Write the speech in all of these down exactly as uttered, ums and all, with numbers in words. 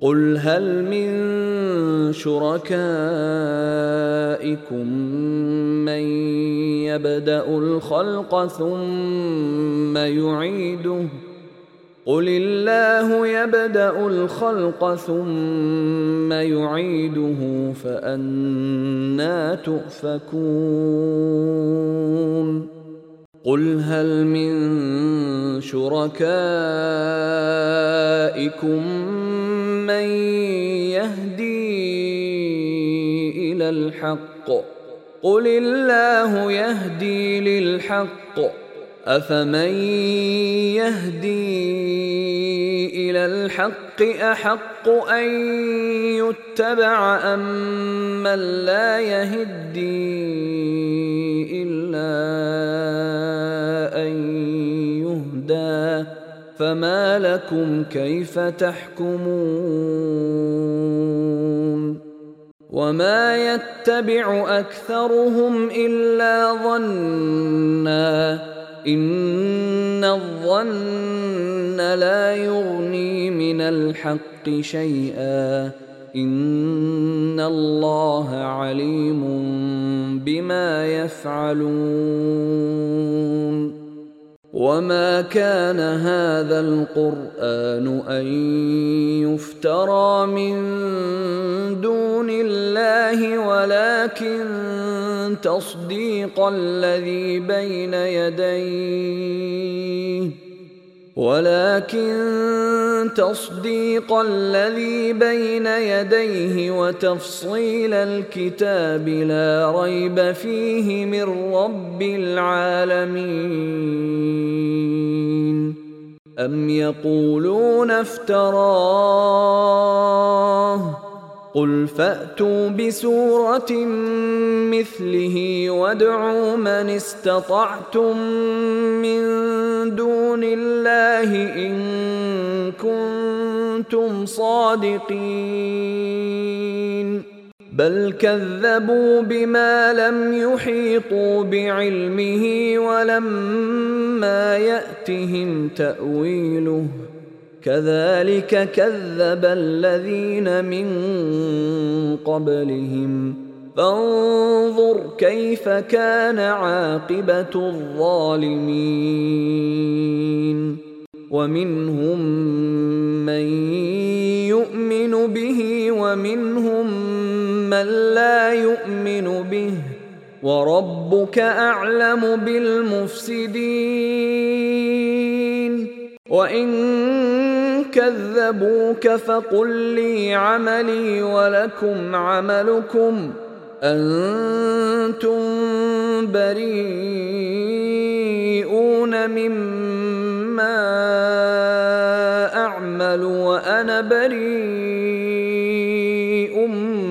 قل هل من شركائكم من يبدأ الخلق ثم يعيده قل الله يبدأ الخلق ثم يعيده فأنى تؤفكون قل هل من شركائكم من يهدي إلى الحق قل الله يهدي للحق أفمن يهدي إلى الحق أحق أن يتبع أم من لا يهدي إلا أن يهدى فما لكم كيف تحكمون وما يتبع أكثرهم إلا ظنًّا إن الظن لا يغني من الحق شيئا إن الله عليم بما يفعلون وما كان هذا القرآن أن يفترى من دون الله ولكن تصديق الذي بين يديه ولكن تصديق الذي بين يديه وتفصيل الكتاب لا ريب فيه من رب العالمين أم يقولون افتراه قل فأتوا بسورة مثله وادعوا من استطعتم من دون الله إن كنتم صادقين بل كذبوا بما لم يحيطوا بعلمه ولما يأتهم تأويله كذلك كذب الذين من قبلهم فانظر كيف كان عاقبة الظالمين ومنهم من يؤمن به ومنهم من لا يؤمن به وربك أعلم بالمفسدين وإن كذبوك فقل لي عملي ولكم عملكم أنتم بريئون مما أعمل وأنا بريء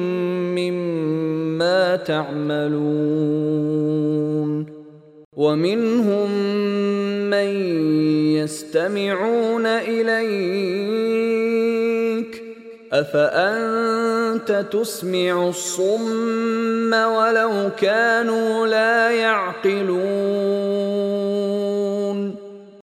مما تعملون ومنهم من يستمعون إليك أفأنت تسمع الصم ولو كانوا لا يعقلون